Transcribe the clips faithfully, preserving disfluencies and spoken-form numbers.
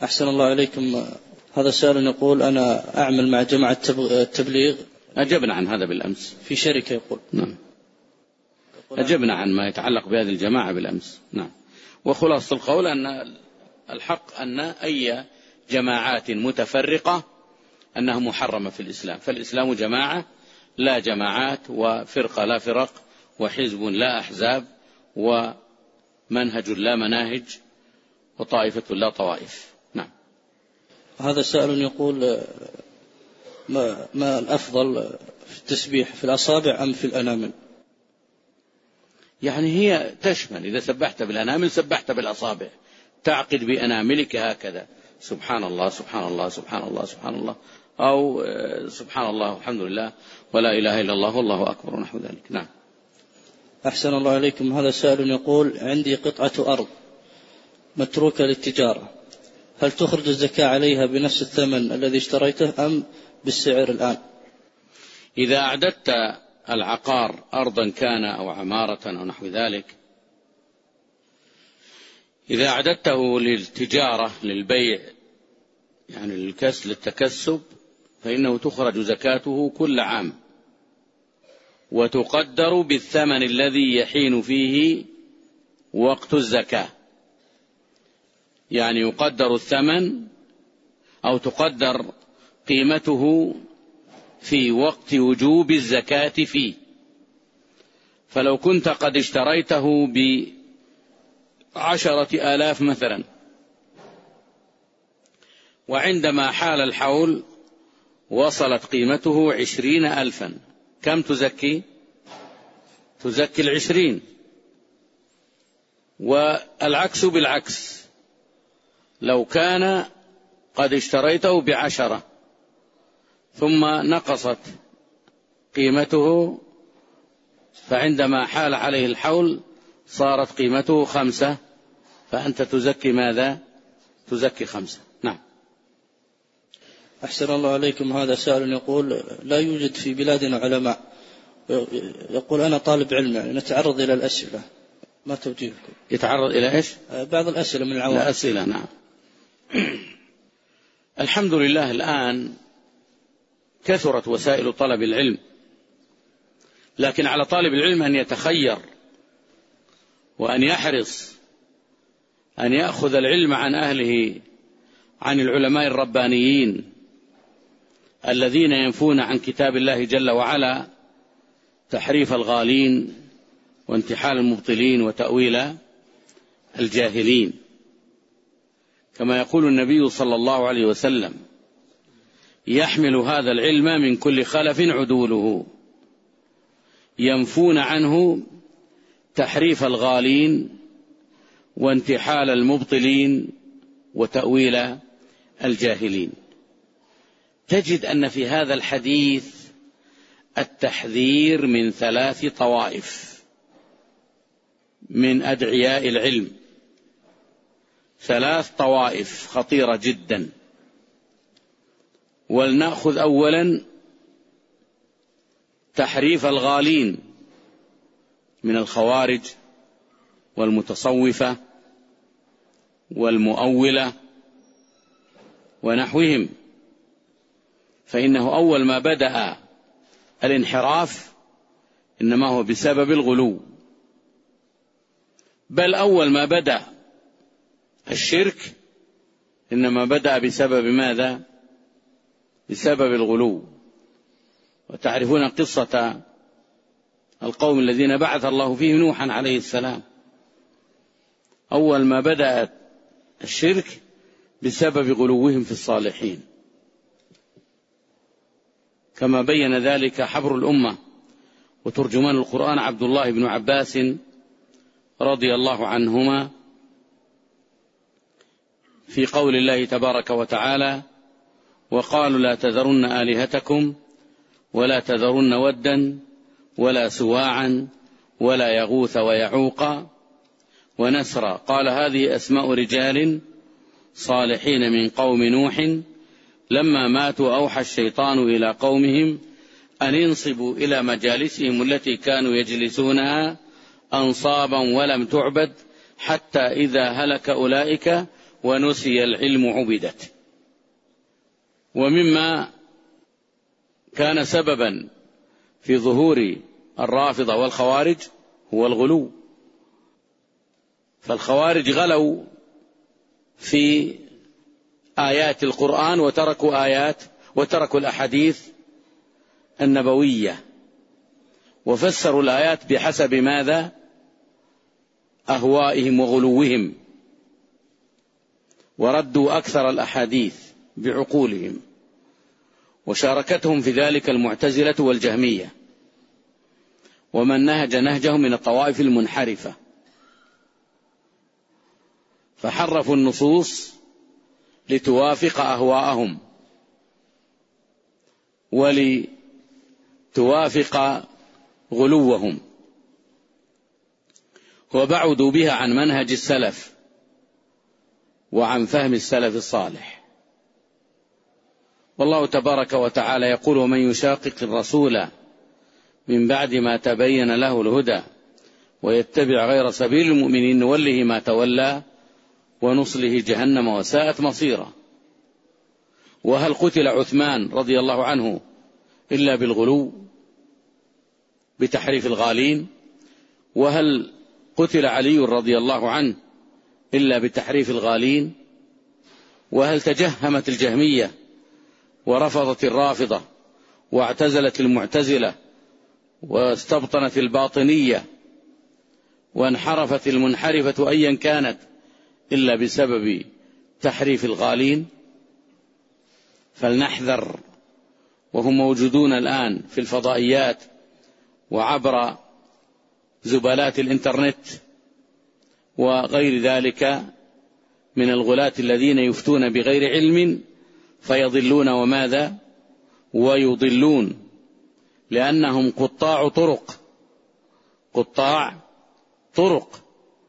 أحسن الله عليكم. هذا سؤال يقول أنا أعمل مع جماعة التبليغ. أجبنا عن هذا بالأمس في شركة يقول. نعم. أجبنا عن ما يتعلق بهذه الجماعة بالأمس. نعم. وخلاصة القول أن الحق أن أي جماعات متفرقة أنها محرمة في الإسلام، فالإسلام جماعة لا جماعات، وفرقة لا فرق، وحزب لا أحزاب، ومنهج لا مناهج، وطائفة لا طوائف. نعم. هذا سائل يقول ما, ما الأفضل في التسبيح، في الأصابع أم في الأنامل؟ يعني هي تشمل، إذا سبحت بالأنامل سبحت بالأصابع، تعقد بأناملك هكذا سبحان الله سبحان الله سبحان الله سبحان الله، أو سبحان الله والحمد لله ولا إله إلا الله والله أكبر ونحو ذلك. نعم. أحسن الله عليكم. هذا سائل يقول عندي قطعة أرض متروكة للتجارة، هل تخرج الزكاة عليها بنفس الثمن الذي اشتريته أم بالسعر الآن؟ إذا أعددت العقار أرضا كان أو عمارة أو نحو ذلك، إذا أعددته للتجارة للبيع يعني للكسب للتكسب، فإنه تخرج زكاته كل عام، وتقدر بالثمن الذي يحين فيه وقت الزكاة. يعني يقدر الثمن أو تقدر قيمته في وقت وجوب الزكاة فيه. فلو كنت قد اشتريته بعشرة آلاف مثلا، وعندما حال الحول وصلت قيمته عشرين ألفا، كم تزكي؟ تزكي العشرين. والعكس بالعكس، لو كان قد اشتريته بعشرة ثم نقصت قيمته، فعندما حال عليه الحول صارت قيمته خمسة، فأنت تزكي ماذا؟ تزكي خمسة. نعم. أحسن الله عليكم. هذا سائل يقول لا يوجد في بلادنا علماء، يقول أنا طالب علم، يعني نتعرض إلى الأسئلة، ما توجيهكم؟ يتعرض إلى إيش؟ بعض الأسئلة من العوام. الأسئلة. نعم. الحمد لله الآن كثرت وسائل طلب العلم، لكن على طالب العلم أن يتخير وأن يحرص أن يأخذ العلم عن أهله، عن العلماء الربانيين الذين ينفون عن كتاب الله جل وعلا تحريف الغالين وانتحال المبطلين وتأويل الجاهلين. كما يقول النبي صلى الله عليه وسلم يحمل هذا العلم من كل خلف عدوله، ينفون عنه تحريف الغالين وانتحال المبطلين وتأويل الجاهلين. تجد أن في هذا الحديث التحذير من ثلاث طوائف من أدعياء العلم، ثلاث طوائف خطيرة جدا. ولنأخذ أولا تحريف الغالين من الخوارج والمتصوفة والمؤولة ونحوهم، فإنه أول ما بدأ الانحراف إنما هو بسبب الغلو، بل أول ما بدأ الشرك إنما بدأ بسبب ماذا؟ بسبب الغلو. وتعرفون قصة القوم الذين بعث الله فيهم نوحا عليه السلام، أول ما بدأ الشرك بسبب غلوهم في الصالحين، كما بين ذلك حبر الأمة وترجمان القرآن عبد الله بن عباس رضي الله عنهما في قول الله تبارك وتعالى وقالوا لا تذرن آلهتكم ولا تذرن ودا ولا سواعا ولا يغوث ويعوق ونسرا، قال هذه أسماء رجال صالحين من قوم نوح لما ماتوا أوحى الشيطان إلى قومهم أن ينصبوا إلى مجالسهم التي كانوا يجلسونها أنصابا ولم تعبد حتى إذا هلك أولئك ونسي العلم عبدت. ومما كان سببا في ظهور الرافضة والخوارج هو الغلو، فالخوارج غلوا في آيات القرآن وتركوا آيات وتركوا الأحاديث النبوية، وفسروا الآيات بحسب ماذا؟ أهوائهم وغلوهم، وردوا أكثر الأحاديث بعقولهم، وشاركتهم في ذلك المعتزلة والجهمية ومن نهج نهجهم من الطوائف المنحرفة، فحرفوا النصوص لتوافق أهواءهم ولتوافق غلوهم، وبعدوا بها عن منهج السلف وعن فهم السلف الصالح. والله تبارك وتعالى يقول: ومن يشاقق الرسول من بعد ما تبين له الهدى ويتبع غير سبيل المؤمنين نوله ما تولى ونصله جهنم وساءت مصيرا. وهل قتل عثمان رضي الله عنه إلا بالغلو بتحريف الغالين؟ وهل قتل علي رضي الله عنه إلا بتحريف الغالين؟ وهل تجهمت الجهمية ورفضت الرافضة واعتزلت المعتزلة واستبطنت الباطنية وانحرفت المنحرفة أيا كانت إلا بسبب تحريف الغالين؟ فلنحذر، وهم موجودون الآن في الفضائيات وعبر زبالات الإنترنت وغير ذلك من الغلاة الذين يفتون بغير علم فيضلون وماذا؟ ويضلون، لأنهم قطاع طرق قطاع طرق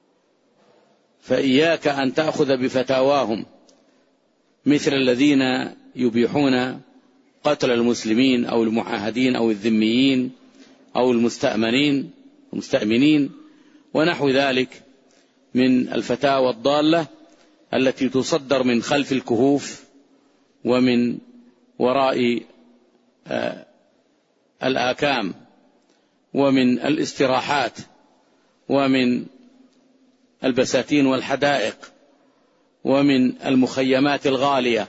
فإياك أن تأخذ بفتاواهم، مثل الذين يبيحون قتل المسلمين أو المعاهدين أو الذميين أو المستأمنين المستأمنين ونحو ذلك من الفتاوى الضالة التي تصدر من خلف الكهوف ومن وراء آه الآكام ومن الاستراحات ومن البساتين والحدائق ومن المخيمات الغالية.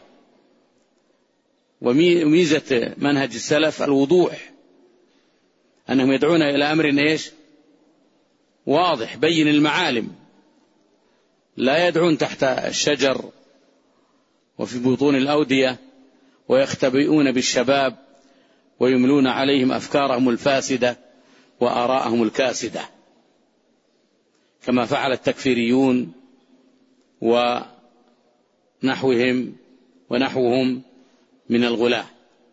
وميزة منهج السلف الوضوح، أنهم يدعون إلى أمر إيش؟ واضح بين المعالم، لا يدعون تحت الشجر وفي بطون الأودية ويختبئون بالشباب ويملون عليهم أفكارهم الفاسدة وآراءهم الكاسدة كما فعل التكفيريون ونحوهم ونحوهم من الغلاة.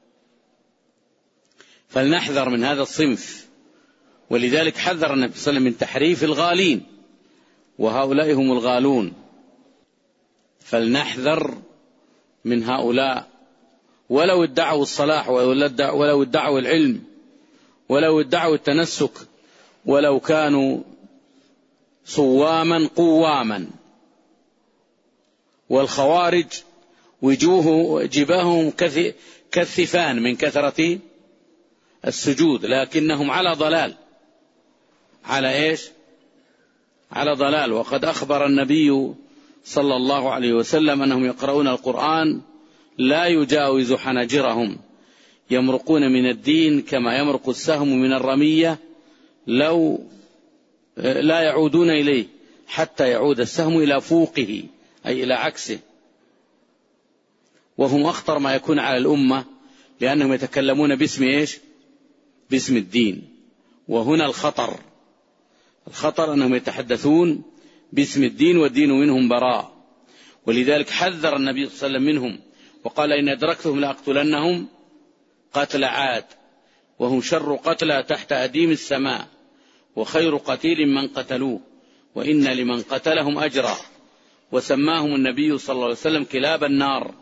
فلنحذر من هذا الصنف، ولذلك حذر النبي صلى الله عليه وسلم من تحريف الغالين، وهؤلاء هم الغالون. فلنحذر من هؤلاء، ولو ادعوا الصلاح ولو ادعوا العلم ولو ادعوا التنسك ولو كانوا صواما قواما. والخوارج وجوه جباههم كالثفان من كثرة السجود، لكنهم على ضلال. على إيش؟ على ضلال. وقد أخبر النبي صلى الله عليه وسلم أنهم يقرؤون القرآن لا يجاوز حناجرهم، يمرقون من الدين كما يمرق السهم من الرمية، لو لا يعودون إليه حتى يعود السهم إلى فوقه أي إلى عكسه. وهم أخطر ما يكون على الأمة، لأنهم يتكلمون باسم إيش؟ باسم الدين. وهنا الخطر الخطر أنهم يتحدثون باسم الدين والدين منهم براء. ولذلك حذر النبي صلى الله عليه وسلم منهم وقال: إن أدركتهم لأقتلنهم قتل عاد، وهم شر قتلى تحت أديم السماء، وخير قتيل من قتلوه، وإن لمن قتلهم أجرا. وسماهم النبي صلى الله عليه وسلم كلاب النار،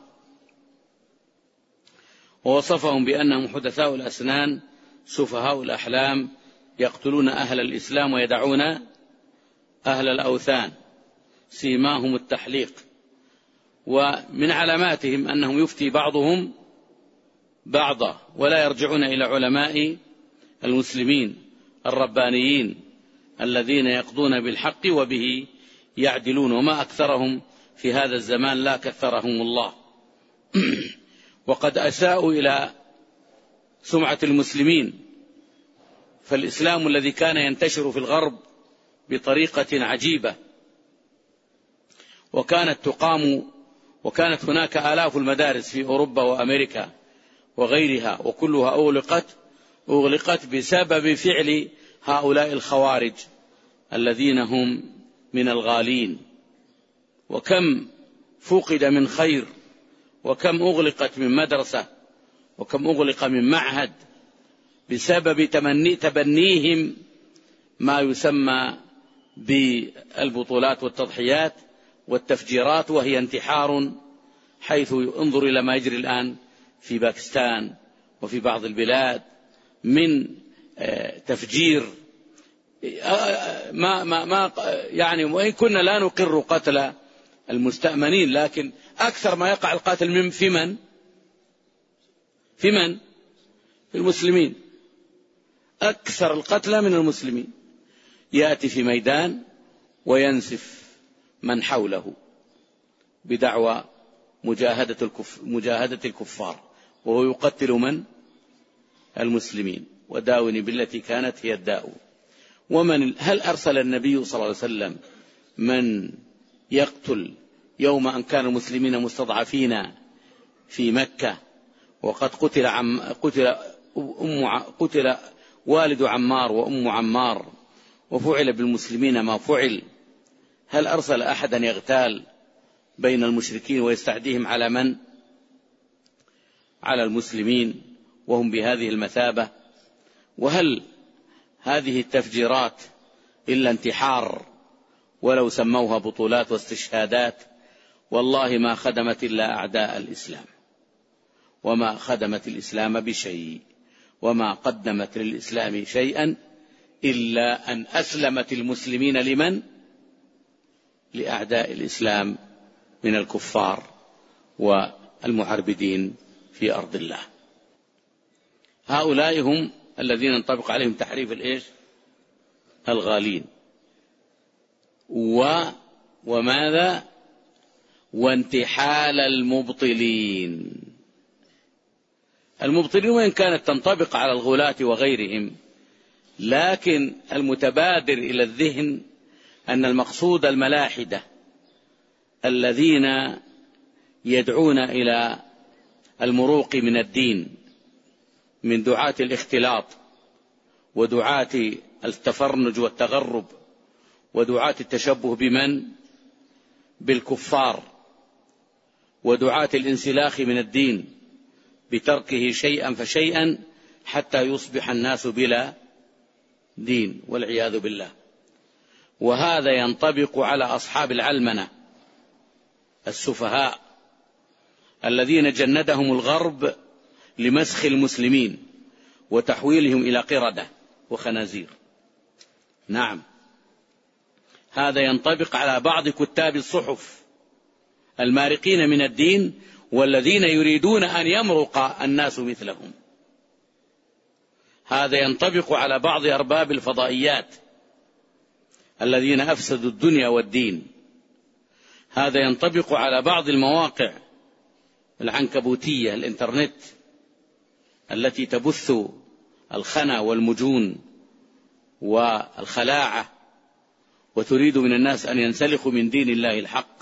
ووصفهم بأنهم حدثاء الأسنان سفهاء الأحلام، يقتلون أهل الإسلام ويدعون أهل الأوثان، سيماهم التحليق ومن علاماتهم أنهم يفتي بعضهم بعضا ولا يرجعون إلى علماء المسلمين الربانيين الذين يقضون بالحق وبه يعدلون، وما أكثرهم في هذا الزمان لا كثرهم الله. وقد أساءوا إلى سمعة المسلمين، فالإسلام الذي كان ينتشر في الغرب بطريقة عجيبة، وكانت تقام وكانت هناك آلاف المدارس في أوروبا وأمريكا وغيرها، وكلها أغلقت أغلقت بسبب فعل هؤلاء الخوارج الذين هم من الغالين. وكم فقد من خير، وكم أغلقت من مدرسة، وكم أغلق من معهد بسبب تمني تبنيهم ما يسمى بالبطولات والتضحيات والتفجيرات، وهي انتحار، حيث انظر إلى ما يجري الآن في باكستان وفي بعض البلاد من تفجير. ما ما ما يعني وإن كنا لا نقر قتل المستأمنين، لكن أكثر ما يقع القاتل في من؟ في من؟ في المسلمين. أكثر القتلى من المسلمين. يأتي في ميدان وينسف من حوله بدعوى مجاهدة الكف مجاهدة الكفار، وهو يقتل من؟ المسلمين. وداوني بالتي كانت هي الداء. ومن هل أرسل النبي صلى الله عليه وسلم من يقتل يوم أن كان المسلمين مستضعفين في مكة، وقد قتل عم قتل أم قتل والد عمار وأم عمار، وفعل بالمسلمين ما فعل؟ هل أرسل أحدا يغتال بين المشركين ويستعديهم على من؟ على المسلمين وهم بهذه المثابة؟ وهل هذه التفجيرات إلا انتحار ولو سموها بطولات واستشهادات؟ والله ما خدمت إلا أعداء الإسلام، وما خدمت الإسلام بشيء، وما قدمت للإسلام شيئا إلا أن أسلمت المسلمين لمن؟ لأعداء الإسلام من الكفار والمعربدين في أرض الله. هؤلاء هم الذين ينطبق عليهم تحريف الإيش؟ الغالين. و وماذا؟ وانتحال المبطلين. المبطلين وإن كانت تنطبق على الغلاة وغيرهم، لكن المتبادر إلى الذهن أن المقصود الملاحدة الذين يدعون إلى المروق من الدين، من دعاة الاختلاط ودعاة التفرنج والتغرب ودعاة التشبه بمن؟ بالكفار، ودعاة الانسلاخ من الدين بتركه شيئا فشيئا حتى يصبح الناس بلا دين والعياذ بالله. وهذا ينطبق على أصحاب العلمنة السفهاء الذين جندهم الغرب لمسخ المسلمين وتحويلهم إلى قردة وخنازير. نعم، هذا ينطبق على بعض كتاب الصحف المارقين من الدين والذين يريدون أن يمرق الناس مثلهم. هذا ينطبق على بعض أرباب الفضائيات الذين أفسدوا الدنيا والدين. هذا ينطبق على بعض المواقع العنكبوتية الإنترنت التي تبث الخنا والمجون والخلاعة وتريد من الناس أن ينسلخوا من دين الله الحق.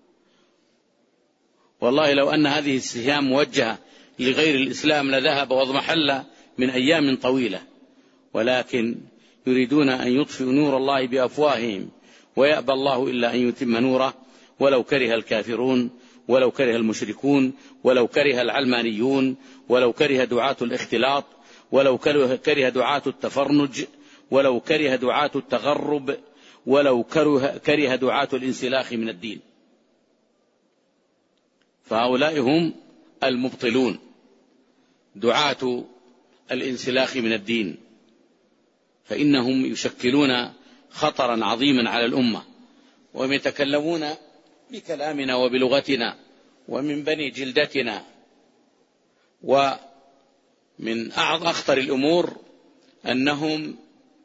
والله لو أن هذه السهام موجهة لغير الإسلام لذهب واضمحل من أيام طويلة، ولكن يريدون أن يطفئوا نور الله بأفواههم ويأبى الله إلا أن يتم نوره ولو كره الكافرون، ولو كره المشركون، ولو كره العلمانيون، ولو كره دعاة الاختلاط، ولو كره دعاة التفرنج، ولو كره دعاة التغرب، ولو كره, كره دعاة الانسلاخ من الدين. فهؤلاء هم المبطلون، دعاة الانسلاخ من الدين، فإنهم يشكلون خطرا عظيما على الأمة، وهم يتكلمون بكلامنا وبلغتنا ومن بني جلدتنا. ومن أخطر الأمور أنهم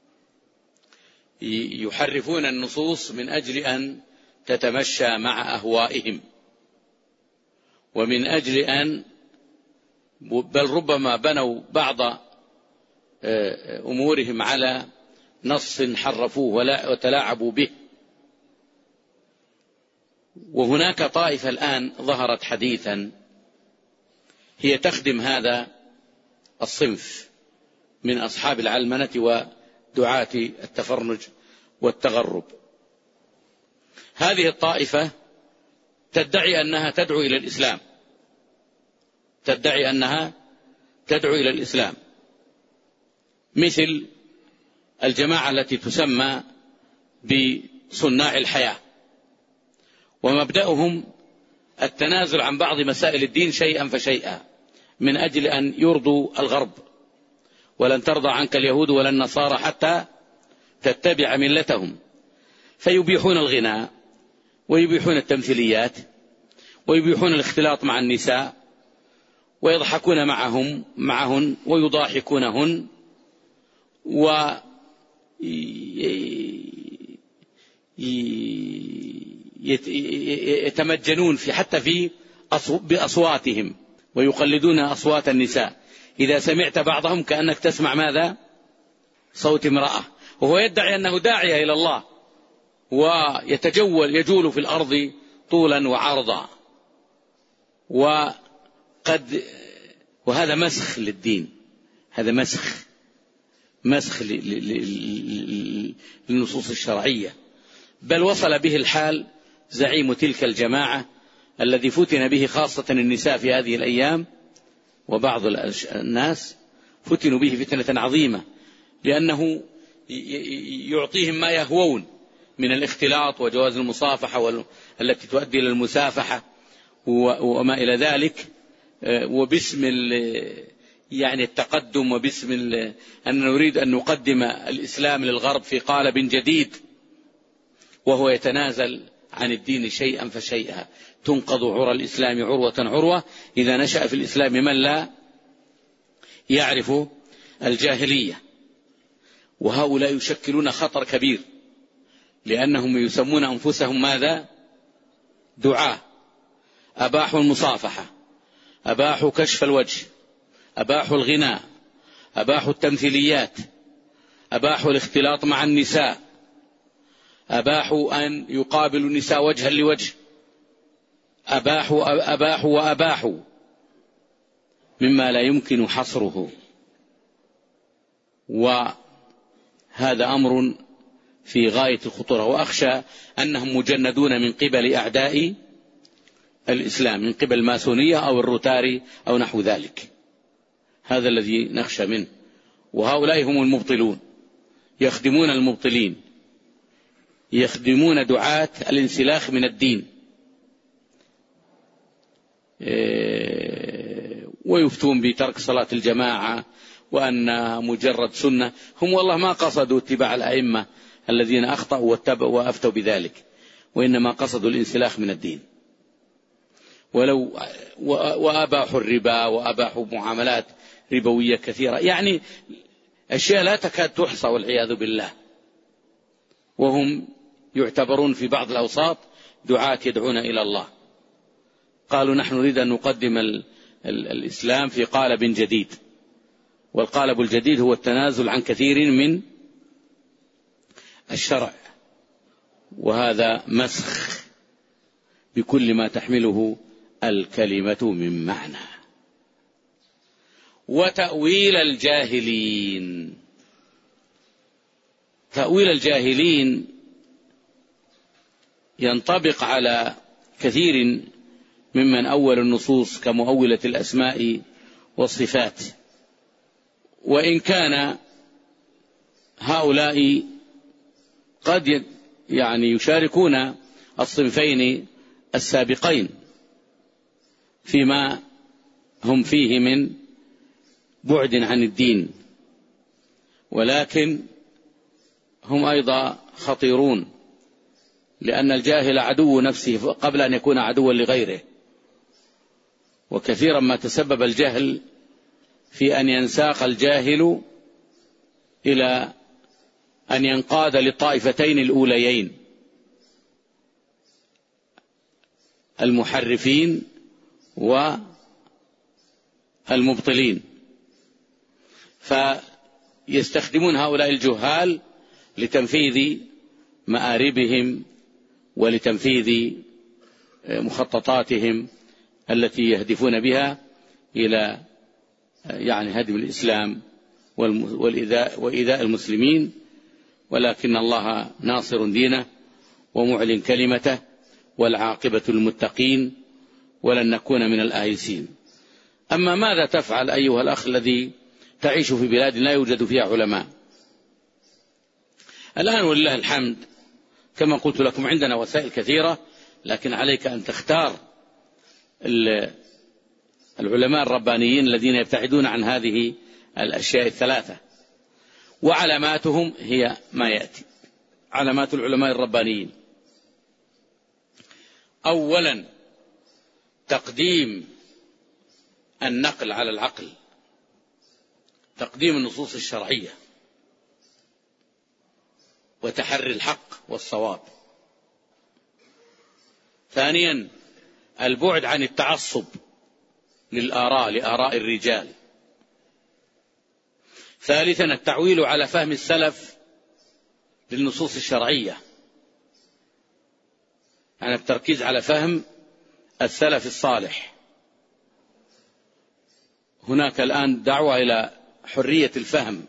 يحرفون النصوص من أجل أن تتمشى مع أهوائهم، ومن أجل أن بل ربما بنوا بعض أمورهم على نص حرفوه وتلاعبوا به. وهناك طائفة الآن ظهرت حديثا هي تخدم هذا الصنف من أصحاب العلمنة ودعاة التفرنج والتغرب. هذه الطائفة تدعي أنها تدعو إلى الإسلام، تدعي أنها تدعو إلى الإسلام، مثل الجماعة التي تسمى بصناع الحياة، ومبدأهم التنازل عن بعض مسائل الدين شيئا فشيئا من أجل أن يرضوا الغرب. ولن ترضى عنك اليهود ولا النصارى حتى تتبع ملتهم. فيبيحون الغناء، ويبيحون التمثيليات، ويبيحون الاختلاط مع النساء، ويضحكون معهم معهن ويضاحكونهن، ويتمجنون في حتى في بأصواتهم، ويقلدون أصوات النساء. إذا سمعت بعضهم كأنك تسمع ماذا؟ صوت امرأة. وهو يدعي أنه داعية إلى الله، ويتجول يجول في الأرض طولا وعرضا. وقد وهذا مسخ للدين، هذا مسخ مسخ للنصوص الشرعية. بل وصل به الحال زعيم تلك الجماعة الذي فتن به خاصة النساء في هذه الأيام، وبعض الناس فتنوا به فتنة عظيمة، لأنه يعطيهم ما يهوون من الاختلاط وجواز المصافحة التي تؤدي إلى المسافحة وما إلى ذلك، وباسم يعني التقدم، وباسم أن نريد أن نقدم الإسلام للغرب في قالب جديد، وهو يتنازل عن الدين شيئا فشيئا. تنقض عرى الإسلام عروة عروة إذا نشأ في الإسلام من لا يعرف الجاهلية. وهؤلاء يشكلون خطر كبير، لأنهم يسمون أنفسهم ماذا؟ دعاة. أباحوا المصافحة، أباحوا كشف الوجه، أباحوا الغناء، أباحوا التمثيليات، أباحوا الاختلاط مع النساء، أباحوا أن يقابلوا النساء وجها لوجه، أباحوا أباحوا وأباحوا مما لا يمكن حصره. وهذا أمر في غاية الخطورة، وأخشى أنهم مجندون من قبل أعداء الإسلام، من قبل الماسونية أو الروتاري أو نحو ذلك. هذا الذي نخشى منه. وهؤلاء هم المبطلون، يخدمون المبطلين، يخدمون دعاة الانسلاخ من الدين، ويفتون بترك صلاة الجماعة وأن مجرد سنة. هم والله ما قصدوا اتباع الأئمة الذين أخطأوا وأفتوا بذلك، وإنما قصدوا الانسلاخ من الدين. ولو وأباحوا الربا، وأباحوا معاملات ربوية كثيرة، يعني أشياء لا تكاد تحصى والعياذ بالله. وهم يعتبرون في بعض الأوساط دعاة يدعون إلى الله. قالوا نحن نريد أن نقدم ال ال الإسلام في قالب جديد، والقالب الجديد هو التنازل عن كثير من الشرع، وهذا مسخ بكل ما تحمله الكلمة من معنى. وتأويل الجاهلين، تأويل الجاهلين ينطبق على كثير ممن أول النصوص كمؤولة الأسماء والصفات، وإن كان هؤلاء قد يعني يشاركون الصنفين السابقين فيما هم فيه من بعد عن الدين، ولكن هم أيضا خطيرون، لأن الجاهل عدو نفسه قبل أن يكون عدوا لغيره. وكثيرا ما تسبب الجهل في أن ينساق الجاهل إلى أن ينقاد للطائفتين الأوليين، المحرفين والمبطلين، فيستخدمون هؤلاء الجهال لتنفيذ مآربهم ولتنفيذ مخططاتهم التي يهدفون بها إلى يعني هدم الإسلام والإيذاء وإيذاء المسلمين. ولكن الله ناصر دينه ومعلن كلمته، والعاقبة للمتقين، ولن نكون من الآيسين. أما ماذا تفعل أيها الأخ الذي تعيش في بلاد لا يوجد فيها علماء؟ الآن ولله الحمد كما قلت لكم عندنا وسائل كثيرة، لكن عليك أن تختار العلماء الربانيين الذين يبتعدون عن هذه الأشياء الثلاثة. وعلاماتهم هي ما يأتي. علامات العلماء الربانيين: أولا تقديم النقل على العقل، تقديم النصوص الشرعية وتحري الحق والصواب. ثانيا البعد عن التعصب للآراء لآراء الرجال. ثالثا التعويل على فهم السلف للنصوص الشرعية، يعني التركيز على فهم السلف الصالح. هناك الآن دعوة إلى حرية الفهم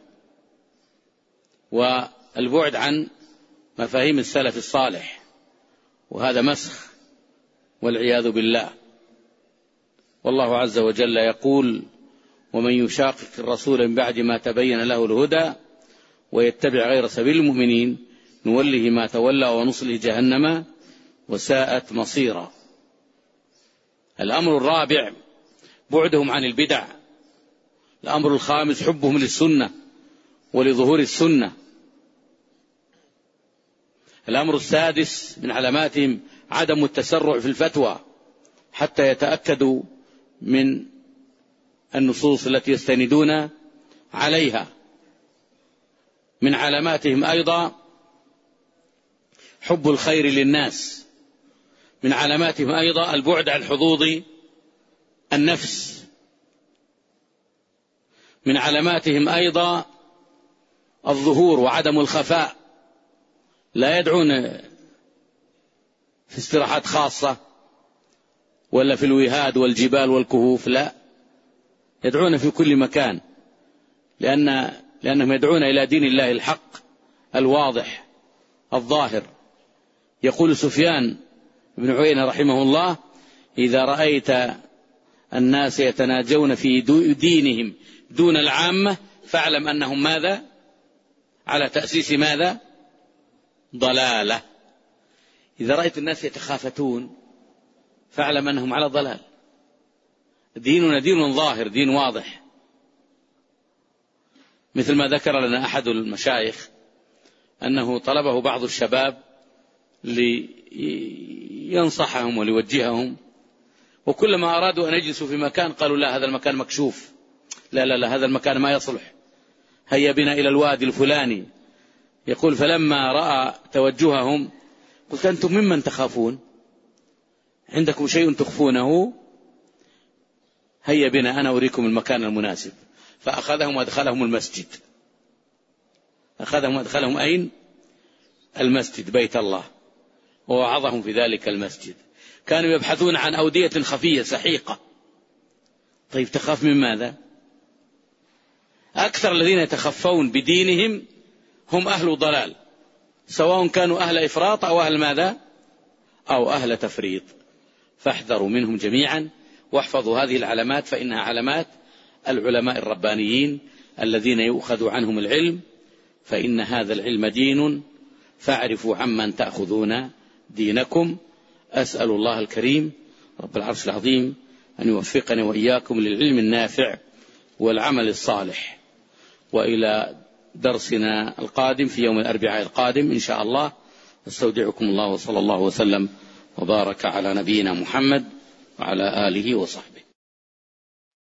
والبعد عن مفاهيم السلف الصالح، وهذا مسخ والعياذ بالله. والله عز وجل يقول: ومن يشاقق الرسول من بعد ما تبين له الهدى ويتبع غير سبيل المؤمنين نوله ما تولى ونصله جهنم وساءت مصيرا. الأمر الرابع بعدهم عن البدع. الأمر الخامس حبهم للسنة ولظهور السنة. الأمر السادس من علاماتهم عدم التسرع في الفتوى حتى يتأكدوا من النصوص التي يستندون عليها. من علاماتهم أيضا حب الخير للناس. من علاماتهم أيضا البعد عن حظوظ النفس. من علاماتهم أيضا الظهور وعدم الخفاء، لا يدعون في استراحات خاصة ولا في الوهاد والجبال والكهوف، لا، يدعون في كل مكان، لأن لأنهم يدعون إلى دين الله الحق الواضح الظاهر. يقول سفيان بن عيينة رحمه الله: إذا رأيت الناس يتناجون في دينهم دون العامة فاعلم أنهم ماذا؟ على تأسيس ماذا؟ ضلالة. إذا رأيت الناس يتخافتون فاعلم أنهم على ضلال. ديننا دين ظاهر، دين واضح، مثل ما ذكر لنا أحد المشايخ أنه طلبه بعض الشباب لينصحهم وليوجههم، وكلما أرادوا أن يجلسوا في مكان قالوا: لا، هذا المكان مكشوف، لا لا لا هذا المكان ما يصلح، هيا بنا إلى الوادي الفلاني. يقول: فلما رأى توجههم قلت: أنتم ممن تخافون؟ عندكم شيء تخفونه؟ هيا بنا أنا أريكم المكان المناسب. فأخذهم وأدخلهم المسجد. أخذهم وأدخلهم أين؟ المسجد، بيت الله، ووعظهم في ذلك المسجد. كانوا يبحثون عن أودية خفية سحيقة. طيب تخاف من ماذا؟ أكثر الذين يتخفون بدينهم هم أهل ضلال، سواء كانوا أهل إفراط أو أهل ماذا؟ أو أهل تفريط. فاحذروا منهم جميعا واحفظوا هذه العلامات، فإنها علامات العلماء الربانيين الذين يؤخذ عنهم العلم، فإن هذا العلم دين، فاعرفوا عمن تأخذون دينكم. أسأل الله الكريم رب العرش العظيم أن يوفقني وإياكم للعلم النافع والعمل الصالح. وإلى درسنا القادم في يوم الأربعاء القادم إن شاء الله. استودعكم الله، وصلى الله وسلم وبارك على نبينا محمد وعلى آله وصحبه.